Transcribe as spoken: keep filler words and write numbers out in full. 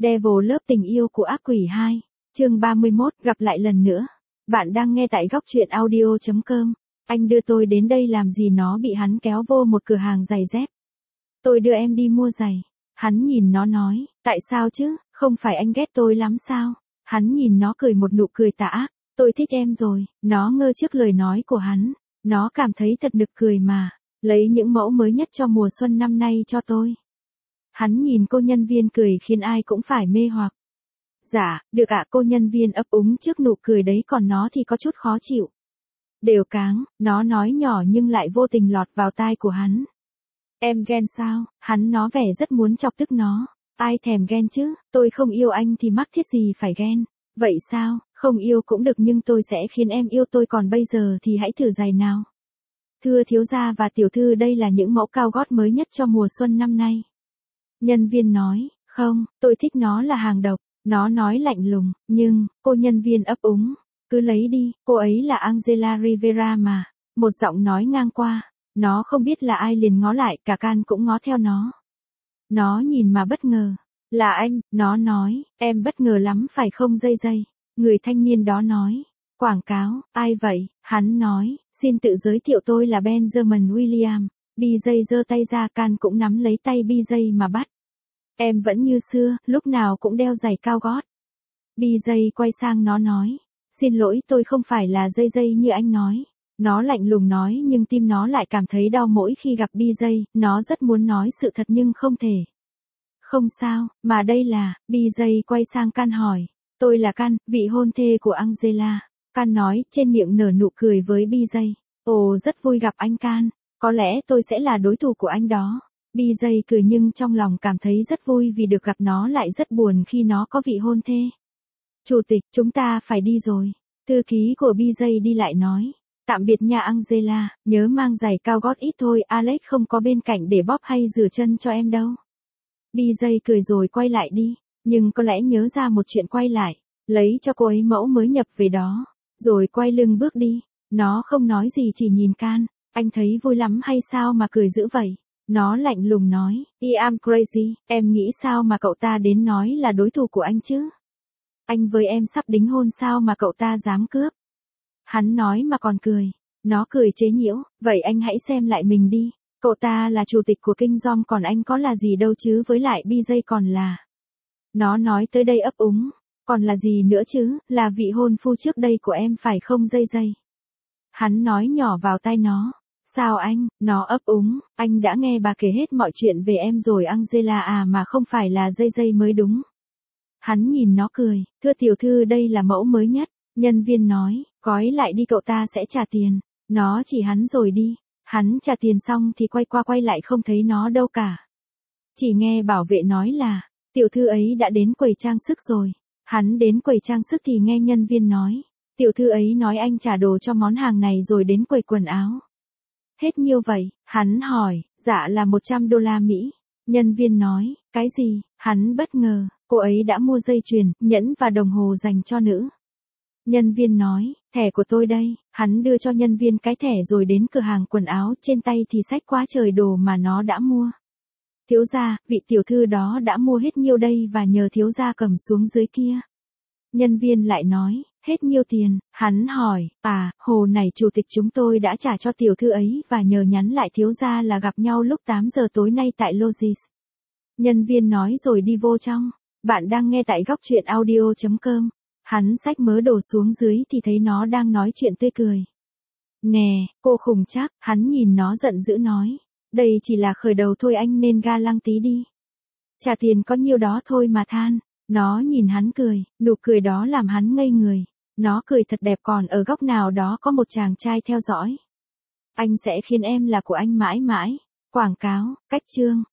Devil lớp tình yêu của ác quỷ hai, chương ba mươi mốt, gặp lại lần nữa. Bạn đang nghe tại góc truyện audio chấm com. Anh đưa tôi đến đây làm gì? Nó bị hắn kéo vô một cửa hàng giày dép. Tôi đưa em đi mua giày. Hắn nhìn nó nói, tại sao chứ, không phải anh ghét tôi lắm sao? Hắn nhìn nó cười một nụ cười tà ác, tôi thích em rồi. Nó ngơ trước lời nói của hắn. Nó cảm thấy thật nực cười mà. Lấy những mẫu mới nhất cho mùa xuân năm nay cho tôi. Hắn nhìn cô nhân viên cười khiến ai cũng phải mê hoặc. Dạ, được ạ. Cô nhân viên ấp úng trước nụ cười đấy, còn nó thì có chút khó chịu. Đều cáng, nó nói nhỏ nhưng lại vô tình lọt vào tai của hắn. Em ghen sao? Hắn nó vẻ rất muốn chọc tức nó. Ai thèm ghen chứ, tôi không yêu anh thì mắc thiết gì phải ghen. Vậy sao, không yêu cũng được nhưng tôi sẽ khiến em yêu tôi, còn bây giờ thì hãy thử giày nào. Thưa thiếu gia và tiểu thư, đây là những mẫu cao gót mới nhất cho mùa xuân năm nay. Nhân viên nói, không, tôi thích nó là hàng độc. Nó nói lạnh lùng, nhưng, cô nhân viên ấp úng, cứ lấy đi, cô ấy là Angela Rivera mà. Một giọng nói ngang qua, nó không biết là ai liền ngó lại, cả can cũng ngó theo nó. Nó nhìn mà bất ngờ, là anh, nó nói, em bất ngờ lắm phải không dây dây. Người thanh niên đó nói, quảng cáo, ai vậy? Hắn nói, xin tự giới thiệu, tôi là Benjamin William. bê jay giơ tay ra, can cũng nắm lấy tay bê jay mà bắt. Em vẫn như xưa, lúc nào cũng đeo giày cao gót. bê jay quay sang nó nói, xin lỗi, tôi không phải là dây dây như anh nói. Nó lạnh lùng nói, nhưng tim nó lại cảm thấy đau mỗi khi gặp bê jay. Nó rất muốn nói sự thật nhưng không thể. Không sao, mà đây là, bê jay quay sang Can hỏi, tôi là Can, vị hôn thê của Angela. Can nói, trên miệng nở nụ cười với bê jay. Ồ, rất vui gặp anh Can, có lẽ tôi sẽ là đối thủ của anh đó. bê jay cười nhưng trong lòng cảm thấy rất vui vì được gặp nó, lại rất buồn khi nó có vị hôn thê. Chủ tịch, chúng ta phải đi rồi. Thư ký của bê jay đi lại nói, tạm biệt nha Angela, nhớ mang giày cao gót ít thôi, Alex không có bên cạnh để bóp hay rửa chân cho em đâu. bê jay cười rồi quay lại đi, nhưng có lẽ nhớ ra một chuyện quay lại, lấy cho cô ấy mẫu mới nhập về đó, rồi quay lưng bước đi. Nó không nói gì, chỉ nhìn Can, anh thấy vui lắm hay sao mà cười dữ vậy? Nó lạnh lùng nói, I am crazy, em nghĩ sao mà cậu ta đến nói là đối thủ của anh chứ? Anh với em sắp đính hôn sao mà cậu ta dám cướp? Hắn nói mà còn cười. Nó cười chế giễu, vậy anh hãy xem lại mình đi. Cậu ta là chủ tịch của Kinh Dom, còn anh có là gì đâu chứ, với lại bê jay còn là. Nó nói tới đây ấp úng, còn là gì nữa chứ, là vị hôn phu trước đây của em phải không dây dây? Hắn nói nhỏ vào tai nó. Sao anh? Nó ấp úng, anh đã nghe bà kể hết mọi chuyện về em rồi Angela à, mà không phải là dây dây mới đúng. Hắn nhìn nó cười, thưa tiểu thư, đây là mẫu mới nhất. Nhân viên nói, gói lại đi, cậu ta sẽ trả tiền. Nó chỉ hắn rồi đi. Hắn trả tiền xong thì quay qua quay lại không thấy nó đâu cả. Chỉ nghe bảo vệ nói là, tiểu thư ấy đã đến quầy trang sức rồi. Hắn đến quầy trang sức thì nghe nhân viên nói, tiểu thư ấy nói anh trả đồ cho món hàng này rồi đến quầy quần áo. Hết nhiêu vậy? Hắn hỏi, dạ là một trăm đô la Mỹ. Nhân viên nói, cái gì? Hắn bất ngờ, cô ấy đã mua dây chuyền, nhẫn và đồng hồ dành cho nữ. Nhân viên nói, thẻ của tôi đây. Hắn đưa cho nhân viên cái thẻ rồi đến cửa hàng quần áo, trên tay thì xách quá trời đồ mà nó đã mua. Thiếu gia, vị tiểu thư đó đã mua hết nhiêu đây và nhờ thiếu gia cầm xuống dưới kia. Nhân viên lại nói, hết nhiêu tiền? Hắn hỏi, à, hồ này chủ tịch chúng tôi đã trả cho tiểu thư ấy và nhờ nhắn lại thiếu gia là gặp nhau lúc tám giờ tối nay tại Logis. Nhân viên nói rồi đi vô trong. Bạn đang nghe tại góc truyện audio chấm com. Hắn xách mớ đồ xuống dưới thì thấy nó đang nói chuyện tươi cười. Nè, cô khùng chắc, hắn nhìn nó giận dữ nói. Đây chỉ là khởi đầu thôi, anh nên ga lăng tí đi. Trả tiền có nhiêu đó thôi mà than. Nó nhìn hắn cười, nụ cười đó làm hắn ngây người. Nó cười thật đẹp, còn ở góc nào đó có một chàng trai theo dõi. Anh sẽ khiến em là của anh mãi mãi. Quảng cáo, cách chương.